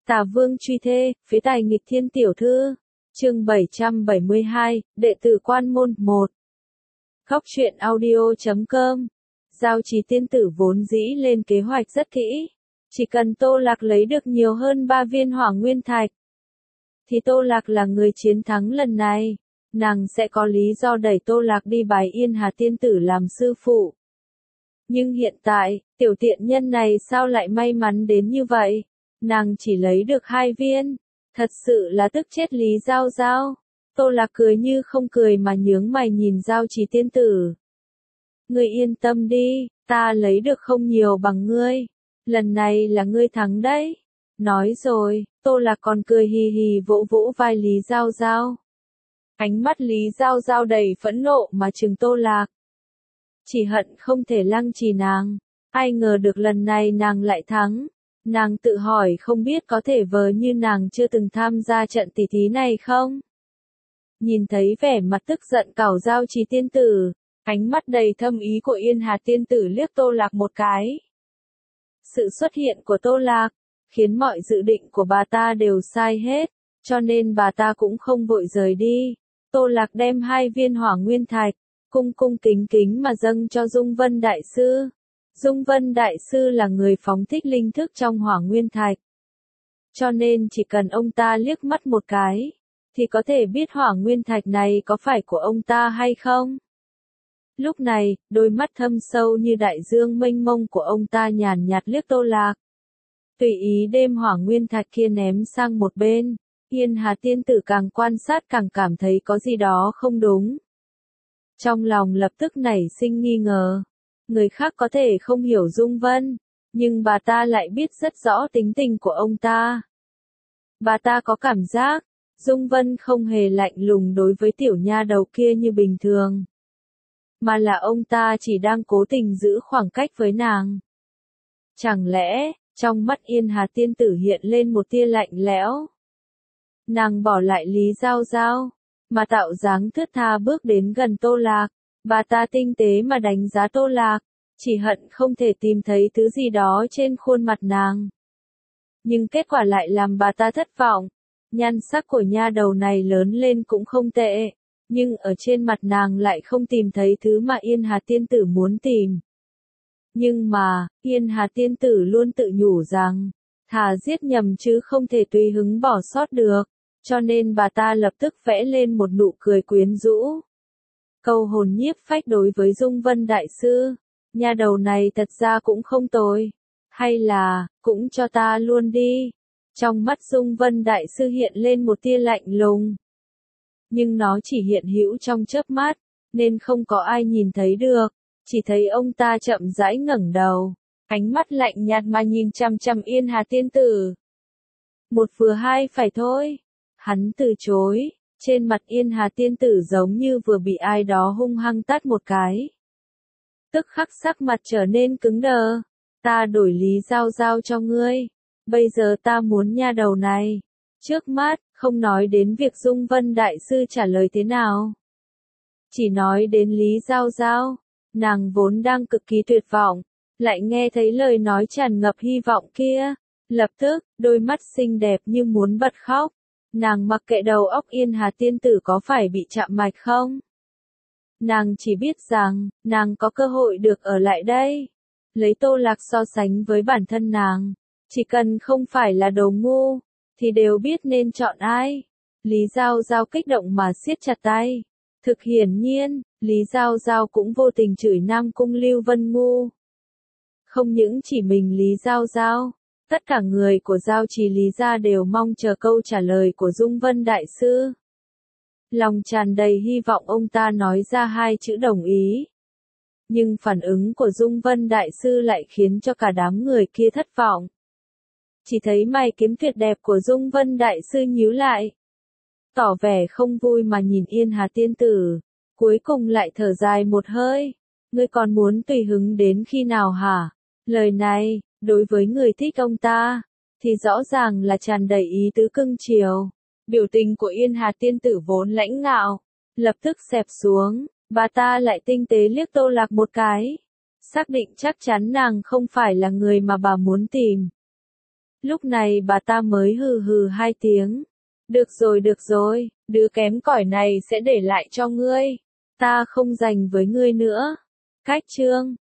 Tà Vương truy thê, phế tài nghịch thiên tiểu thư. Chương 772, đệ tử Quan Môn 1. Góc truyện audio.com. Giao Trì tiên tử vốn dĩ lên kế hoạch rất kỹ. Chỉ cần Tô Lạc lấy được nhiều hơn 3 viên hỏa nguyên thạch, thì Tô Lạc là người chiến thắng lần này. Nàng sẽ có lý do đẩy Tô Lạc đi bái Yên Hà tiên tử làm sư phụ. Nhưng hiện tại, tiểu tiện nhân này sao lại may mắn đến như vậy? Nàng chỉ lấy được 2 viên. Thật sự là tức chết Lý Giao Giao. Tô Lạc cười như không cười mà nhướng mày nhìn Giao Trì tiên tử. Ngươi yên tâm đi, ta lấy được không nhiều bằng ngươi. Lần này là ngươi thắng đấy. Nói rồi, Tô Lạc còn cười hì hì vỗ vỗ vai Lý Giao Giao. Ánh mắt Lý Giao Giao đầy phẫn nộ mà trừng Tô Lạc. Chỉ hận không thể lăng trì nàng. Ai ngờ được lần này nàng lại thắng. Nàng tự hỏi không biết có thể vờ như nàng chưa từng tham gia trận tỷ thí này không? Nhìn thấy vẻ mặt tức giận cảo Giao Trì tiên tử, ánh mắt đầy thâm ý của Yên Hà tiên tử liếc Tô Lạc một cái. Sự xuất hiện của Tô Lạc khiến mọi dự định của bà ta đều sai hết, cho nên bà ta cũng không vội rời đi. Tô Lạc đem 2 viên hỏa nguyên thạch, cung cung kính kính mà dâng cho Dung Vân Đại Sư. Dung Vân Đại Sư là người phóng thích linh thức trong hỏa nguyên thạch. Cho nên chỉ cần ông ta liếc mắt một cái, thì có thể biết hỏa nguyên thạch này có phải của ông ta hay không. Lúc này, đôi mắt thâm sâu như đại dương mênh mông của ông ta nhàn nhạt liếc Tô Lạc. Tùy ý đem hỏa nguyên thạch kia ném sang một bên. Yên Hà tiên tử càng quan sát càng cảm thấy có gì đó không đúng. Trong lòng lập tức nảy sinh nghi ngờ. Người khác có thể không hiểu Dung Vân, nhưng bà ta lại biết rất rõ tính tình của ông ta. Bà ta có cảm giác, Dung Vân không hề lạnh lùng đối với tiểu nha đầu kia như bình thường. Mà là ông ta chỉ đang cố tình giữ khoảng cách với nàng. Chẳng lẽ, trong mắt Yên Hà tiên tử hiện lên một tia lạnh lẽo. Nàng bỏ lại Lý Giao Giao, mà tạo dáng thướt tha bước đến gần Tô Lạc. Bà ta tinh tế mà đánh giá Tô Lạc, chỉ hận không thể tìm thấy thứ gì đó trên khuôn mặt nàng. Nhưng kết quả lại làm bà ta thất vọng. Nhan sắc của nha đầu này lớn lên cũng không tệ, nhưng ở trên mặt nàng lại không tìm thấy thứ mà Yên Hà tiên tử muốn tìm. Nhưng mà, Yên Hà tiên tử luôn tự nhủ rằng, thà giết nhầm chứ không thể tùy hứng bỏ sót được, cho nên bà ta lập tức vẽ lên một nụ cười quyến rũ. Câu hồn nhiếp phách đối với Dung Vân Đại Sư, nha đầu này thật ra cũng không tồi. Hay là, cũng cho ta luôn đi. Trong mắt Dung Vân Đại Sư hiện lên một tia lạnh lùng. Nhưng nó chỉ hiện hữu trong chớp mắt, nên không có ai nhìn thấy được. Chỉ thấy ông ta chậm rãi ngẩng đầu, ánh mắt lạnh nhạt mà nhìn chằm chằm Yên Hà tiên tử. Một vừa hai phải thôi. Hắn từ chối. Trên mặt Yên Hà tiên tử giống như vừa bị ai đó hung hăng tát một cái. Tức khắc sắc mặt trở nên cứng đờ. Ta đổi Lý Giao Giao cho ngươi. Bây giờ ta muốn nha đầu này. Trước mắt, không nói đến việc Dung Vân Đại Sư trả lời thế nào. Chỉ nói đến Lý Giao Giao. Nàng vốn đang cực kỳ tuyệt vọng. Lại nghe thấy lời nói tràn ngập hy vọng kia. Lập tức, đôi mắt xinh đẹp như muốn bật khóc. Nàng mặc kệ đầu óc Yên Hà tiên tử có phải bị chạm mạch không? Nàng chỉ biết rằng, nàng có cơ hội được ở lại đây. Lấy Tô Lạc so sánh với bản thân nàng. Chỉ cần không phải là đồ ngu, thì đều biết nên chọn ai. Lý Giao Giao kích động mà siết chặt tay. Thực hiển nhiên, Lý Giao Giao cũng vô tình chửi Nam Cung Lưu Vân ngu. Không những chỉ mình Lý Giao Giao. Tất cả người của Giao Trì Lý gia đều mong chờ câu trả lời của Dung Vân Đại Sư. Lòng tràn đầy hy vọng ông ta nói ra 2 chữ đồng ý. Nhưng phản ứng của Dung Vân Đại Sư lại khiến cho cả đám người kia thất vọng. Chỉ thấy mày kiếm tuyệt đẹp của Dung Vân Đại Sư nhíu lại. Tỏ vẻ không vui mà nhìn Yên Hà tiên tử. Cuối cùng lại thở dài một hơi. Ngươi còn muốn tùy hứng đến khi nào hả? Lời này, đối với người thích ông ta, thì rõ ràng là tràn đầy ý tứ cưng chiều. Biểu tình của Yên Hà tiên tử vốn lãnh ngạo, lập tức xẹp xuống, bà ta lại tinh tế liếc Tô Lạc một cái. Xác định chắc chắn nàng không phải là người mà bà muốn tìm. Lúc này bà ta mới hừ hừ hai tiếng. Được rồi, đứa kém cỏi này sẽ để lại cho ngươi. Ta không dành với ngươi nữa. Cách chương